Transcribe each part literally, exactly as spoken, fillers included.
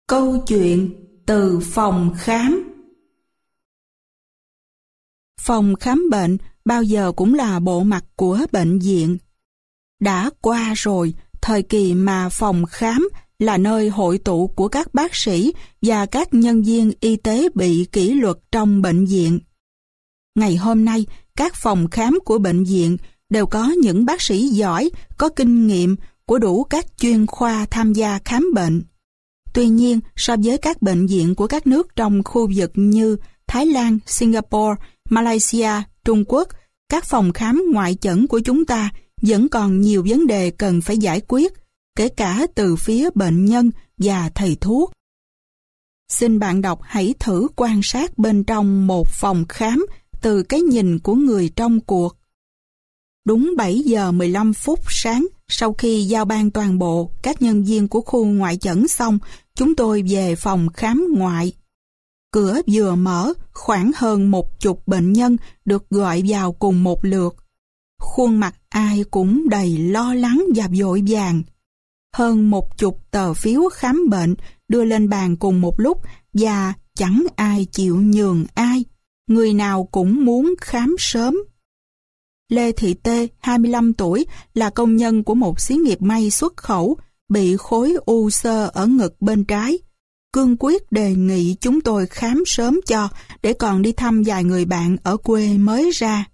Câu chuyện từ phòng khám. Phòng khám bệnh bao giờ cũng là bộ mặt của bệnh viện. Đã qua rồi thời kỳ mà phòng khám là nơi hội tụ của các bác sĩ và các nhân viên y tế bị kỷ luật trong bệnh viện. Ngày hôm nay, các phòng khám của bệnh viện đều có những bác sĩ giỏi, có kinh nghiệm của đủ các chuyên khoa tham gia khám bệnh. Tuy nhiên, so với các bệnh viện của các nước trong khu vực như Thái Lan, Singapore, Malaysia, Trung Quốc, các phòng khám ngoại chẩn của chúng ta vẫn còn nhiều vấn đề cần phải giải quyết, kể cả từ phía bệnh nhân và thầy thuốc. Xin bạn đọc hãy thử quan sát bên trong một phòng khám từ cái nhìn của người trong cuộc. Đúng bảy giờ mười lăm phút sáng, sau khi giao ban toàn bộ các nhân viên của khu ngoại chẩn xong, chúng tôi về phòng khám ngoại. Cửa vừa mở, khoảng hơn một chục bệnh nhân được gọi vào cùng một lượt. Khuôn mặt ai cũng đầy lo lắng và vội vàng. Hơn một chục tờ phiếu khám bệnh đưa lên bàn cùng một lúc và chẳng ai chịu nhường ai. Người nào cũng muốn khám sớm. Lê Thị Tê, hai mươi lăm tuổi, là công nhân của một xí nghiệp may xuất khẩu, bị khối u xơ ở ngực bên trái. Cương quyết đề nghị chúng tôi khám sớm cho, để còn đi thăm vài người bạn ở quê mới ra.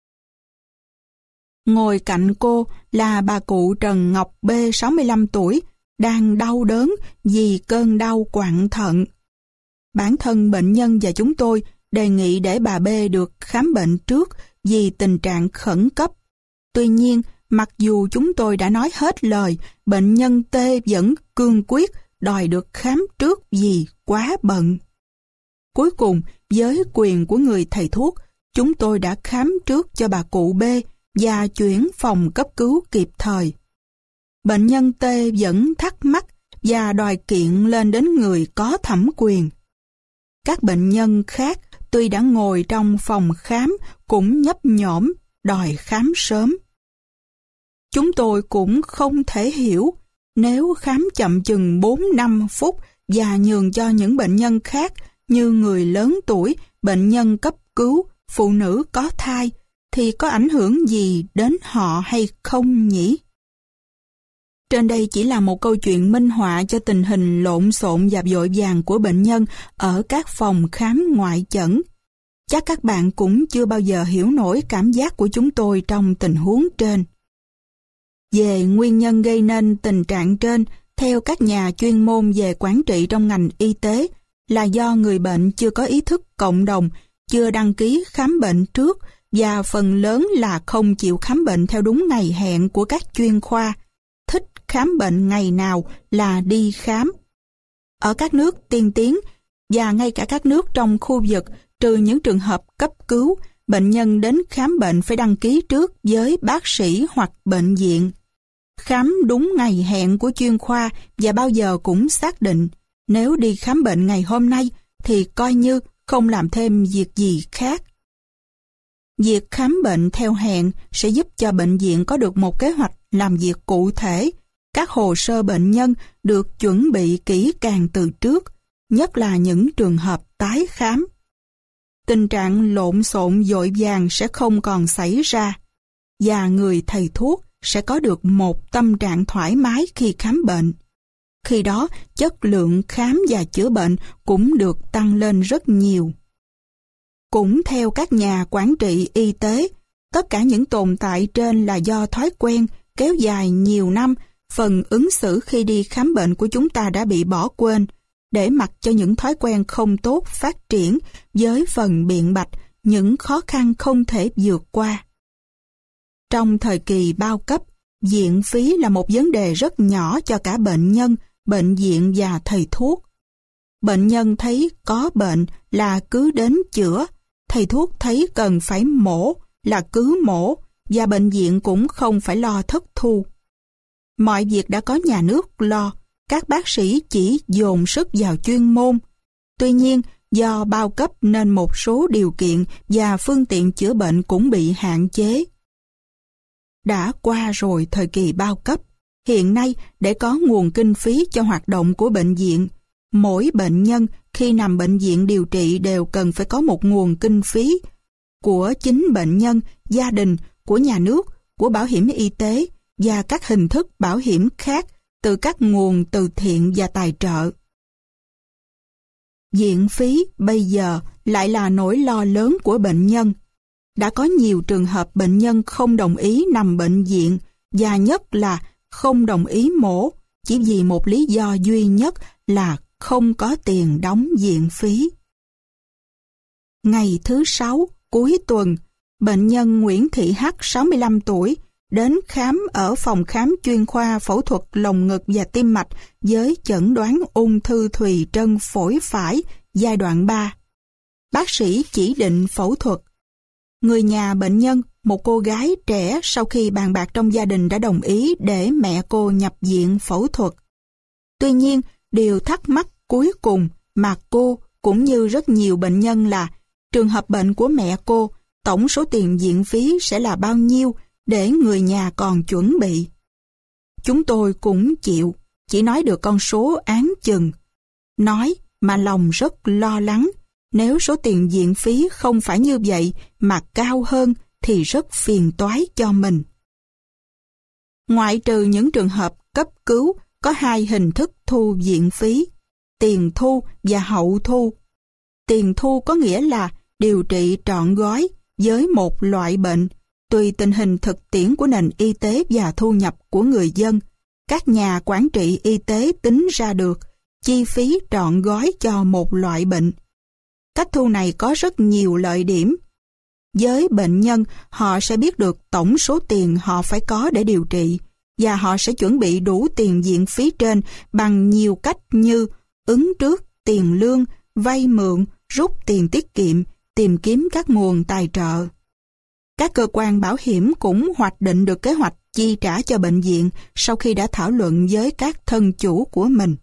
Ngồi cạnh cô là bà cụ Trần Ngọc B, sáu mươi lăm tuổi, đang đau đớn vì cơn đau quặn thận. Bản thân bệnh nhân và chúng tôi đề nghị để bà B được khám bệnh trước vì tình trạng khẩn cấp. Tuy nhiên, mặc dù chúng tôi đã nói hết lời, bệnh nhân T vẫn cương quyết đòi được khám trước vì quá bận. Cuối cùng, với quyền của người thầy thuốc, chúng tôi đã khám trước cho bà cụ B và chuyển phòng cấp cứu kịp thời. Bệnh nhân T vẫn thắc mắc và đòi kiện lên đến người có thẩm quyền. Các bệnh nhân khác tuy đã ngồi trong phòng khám cũng nhấp nhổm đòi khám sớm. Chúng tôi cũng không thể hiểu, nếu khám chậm chừng bốn năm phút và nhường cho những bệnh nhân khác như người lớn tuổi, bệnh nhân cấp cứu, phụ nữ có thai, thì có ảnh hưởng gì đến họ hay không nhỉ? Trên đây chỉ là một câu chuyện minh họa cho tình hình lộn xộn và vội vàng của bệnh nhân ở các phòng khám ngoại chẩn. Chắc các bạn cũng chưa bao giờ hiểu nổi cảm giác của chúng tôi trong tình huống trên. Về nguyên nhân gây nên tình trạng trên, theo các nhà chuyên môn về quản trị trong ngành y tế, là do người bệnh chưa có ý thức cộng đồng, chưa đăng ký khám bệnh trước và phần lớn là không chịu khám bệnh theo đúng ngày hẹn của các chuyên khoa, thích khám bệnh ngày nào là đi khám. Ở các nước tiên tiến và ngay cả các nước trong khu vực, trừ những trường hợp cấp cứu, bệnh nhân đến khám bệnh phải đăng ký trước với bác sĩ hoặc bệnh viện. Khám đúng ngày hẹn của chuyên khoa và bao giờ cũng xác định, nếu đi khám bệnh ngày hôm nay thì coi như không làm thêm việc gì khác. Việc khám bệnh theo hẹn sẽ giúp cho bệnh viện có được một kế hoạch làm việc cụ thể. Các hồ sơ bệnh nhân được chuẩn bị kỹ càng từ trước, nhất là những trường hợp tái khám. Tình trạng lộn xộn vội vàng sẽ không còn xảy ra, và người thầy thuốc sẽ có được một tâm trạng thoải mái khi khám bệnh. Khi đó, chất lượng khám và chữa bệnh cũng được tăng lên rất nhiều. Cũng theo các nhà quản trị y tế, tất cả những tồn tại trên là do thói quen kéo dài nhiều năm. Phần ứng xử khi đi khám bệnh của chúng ta đã bị bỏ quên, để mặc cho những thói quen không tốt phát triển với phần biện bạch những khó khăn không thể vượt qua. Trong thời kỳ bao cấp, viện phí là một vấn đề rất nhỏ cho cả bệnh nhân, bệnh viện và thầy thuốc. Bệnh nhân thấy có bệnh là cứ đến chữa, thầy thuốc thấy cần phải mổ là cứ mổ, và bệnh viện cũng không phải lo thất thu. Mọi việc đã có nhà nước lo, các bác sĩ chỉ dồn sức vào chuyên môn. Tuy nhiên, do bao cấp nên một số điều kiện và phương tiện chữa bệnh cũng bị hạn chế. Đã qua rồi thời kỳ bao cấp, hiện nay để có nguồn kinh phí cho hoạt động của bệnh viện, Mỗi bệnh nhân khi nằm bệnh viện điều trị đều cần phải có một nguồn kinh phí của chính bệnh nhân, gia đình, của nhà nước, của bảo hiểm y tế và các hình thức bảo hiểm khác từ các nguồn từ thiện và tài trợ. Viện phí bây giờ lại là nỗi lo lớn của bệnh nhân. Đã có nhiều trường hợp bệnh nhân không đồng ý nằm bệnh viện và nhất là không đồng ý mổ chỉ vì một lý do duy nhất là không có tiền đóng viện phí. Ngày thứ sáu, cuối tuần, bệnh nhân Nguyễn Thị H, sáu mươi lăm tuổi, đến khám ở phòng khám chuyên khoa phẫu thuật lồng ngực và tim mạch với chẩn đoán ung thư thùy trân phổi phải giai đoạn ba. Bác sĩ chỉ định phẫu thuật. Người nhà bệnh nhân, một cô gái trẻ sau khi bàn bạc trong gia đình đã đồng ý để mẹ cô nhập viện phẫu thuật. Tuy nhiên, điều thắc mắc cuối cùng mà cô cũng như rất nhiều bệnh nhân là trường hợp bệnh của mẹ cô, tổng số tiền viện phí sẽ là bao nhiêu để người nhà còn chuẩn bị. Chúng tôi cũng chịu, chỉ nói được con số áng chừng. Nói mà lòng rất lo lắng, nếu số tiền viện phí không phải như vậy mà cao hơn thì rất phiền toái cho mình. Ngoại trừ những trường hợp cấp cứu, có hai hình thức thu viện phí, tiền thu và hậu thu. Tiền thu có nghĩa là điều trị trọn gói với một loại bệnh, tùy tình hình thực tiễn của nền y tế và thu nhập của người dân. Các nhà quản trị y tế tính ra được chi phí trọn gói cho một loại bệnh. Cách thu này có rất nhiều lợi điểm. Với bệnh nhân, họ sẽ biết được tổng số tiền họ phải có để điều trị, và họ sẽ chuẩn bị đủ tiền viện phí trên bằng nhiều cách như ứng trước tiền lương, vay mượn, rút tiền tiết kiệm, tìm kiếm các nguồn tài trợ. Các cơ quan bảo hiểm cũng hoạch định được kế hoạch chi trả cho bệnh viện sau khi đã thảo luận với các thân chủ của mình.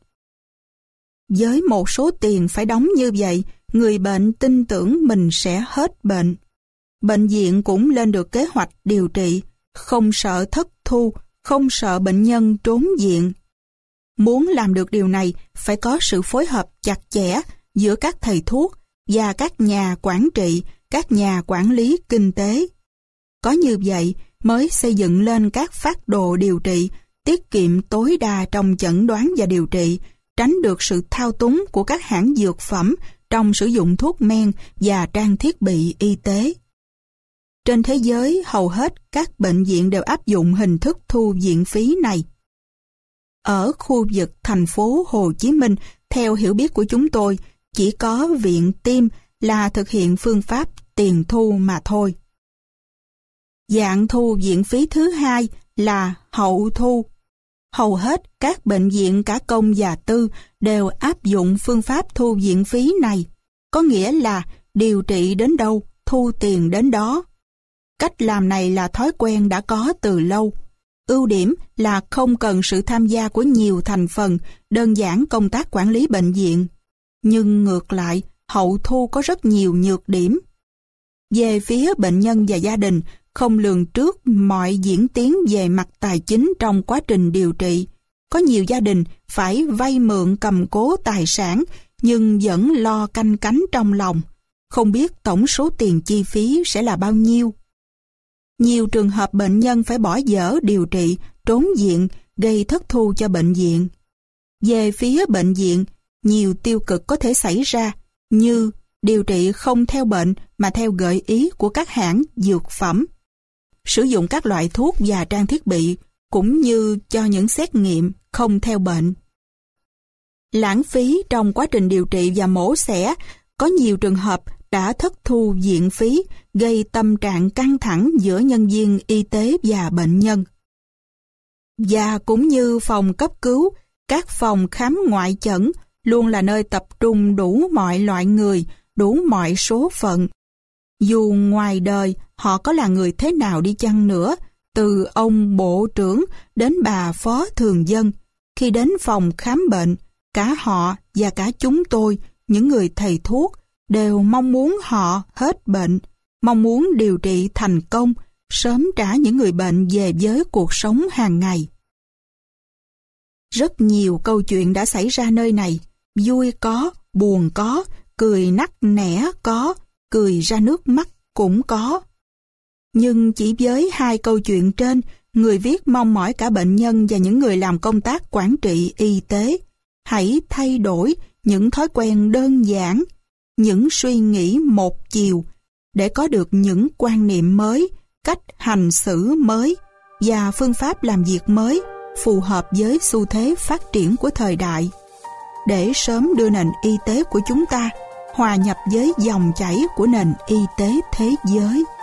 Với một số tiền phải đóng như vậy, người bệnh tin tưởng mình sẽ hết bệnh. Bệnh viện cũng lên được kế hoạch điều trị, không sợ thất thu, không sợ bệnh nhân trốn viện. Muốn làm được điều này, phải có sự phối hợp chặt chẽ giữa các thầy thuốc và các nhà quản trị, các nhà quản lý kinh tế. Có như vậy mới xây dựng lên các phác đồ điều trị, tiết kiệm tối đa trong chẩn đoán và điều trị, tránh được sự thao túng của các hãng dược phẩm trong sử dụng thuốc men và trang thiết bị y tế. Trên thế giới, hầu hết các bệnh viện đều áp dụng hình thức thu viện phí này. Ở khu vực thành phố Hồ Chí Minh, theo hiểu biết của chúng tôi, chỉ có viện Tim là thực hiện phương pháp tiền thu mà thôi. Dạng thu viện phí thứ hai là hậu thu. Hầu hết các bệnh viện cả công và tư đều áp dụng phương pháp thu viện phí này, có nghĩa là điều trị đến đâu, thu tiền đến đó. Cách làm này là thói quen đã có từ lâu. Ưu điểm là không cần sự tham gia của nhiều thành phần, đơn giản công tác quản lý bệnh viện. Nhưng ngược lại, hậu thu có rất nhiều nhược điểm. Về phía bệnh nhân và gia đình, không lường trước mọi diễn tiến về mặt tài chính trong quá trình điều trị. Có nhiều gia đình phải vay mượn cầm cố tài sản nhưng vẫn lo canh cánh trong lòng, không biết tổng số tiền chi phí sẽ là bao nhiêu. Nhiều trường hợp bệnh nhân phải bỏ dở điều trị, trốn viện, gây thất thu cho bệnh viện. Về phía bệnh viện, nhiều tiêu cực có thể xảy ra như điều trị không theo bệnh mà theo gợi ý của các hãng dược phẩm, sử dụng các loại thuốc và trang thiết bị cũng như cho những xét nghiệm không theo bệnh. Lãng phí trong quá trình điều trị và mổ xẻ, có nhiều trường hợp đã thất thu viện phí, gây tâm trạng căng thẳng giữa nhân viên y tế và bệnh nhân. Và cũng như phòng cấp cứu, các phòng khám ngoại chẩn luôn là nơi tập trung đủ mọi loại người, đủ mọi số phận. Dù ngoài đời họ có là người thế nào đi chăng nữa, từ ông bộ trưởng đến bà phó thường dân, khi đến phòng khám bệnh, cả họ và cả chúng tôi, những người thầy thuốc, đều mong muốn họ hết bệnh, mong muốn điều trị thành công, sớm trả những người bệnh về với cuộc sống hàng ngày. Rất nhiều câu chuyện đã xảy ra nơi này, vui có, buồn có, cười nắc nẻ có, cười ra nước mắt cũng có. Nhưng chỉ với hai câu chuyện trên, người viết mong mỏi cả bệnh nhân và những người làm công tác quản trị y tế hãy thay đổi những thói quen đơn giản, những suy nghĩ một chiều để có được những quan niệm mới, cách hành xử mới và phương pháp làm việc mới phù hợp với xu thế phát triển của thời đại, để sớm đưa nền y tế của chúng ta hòa nhập với dòng chảy của nền y tế thế giới.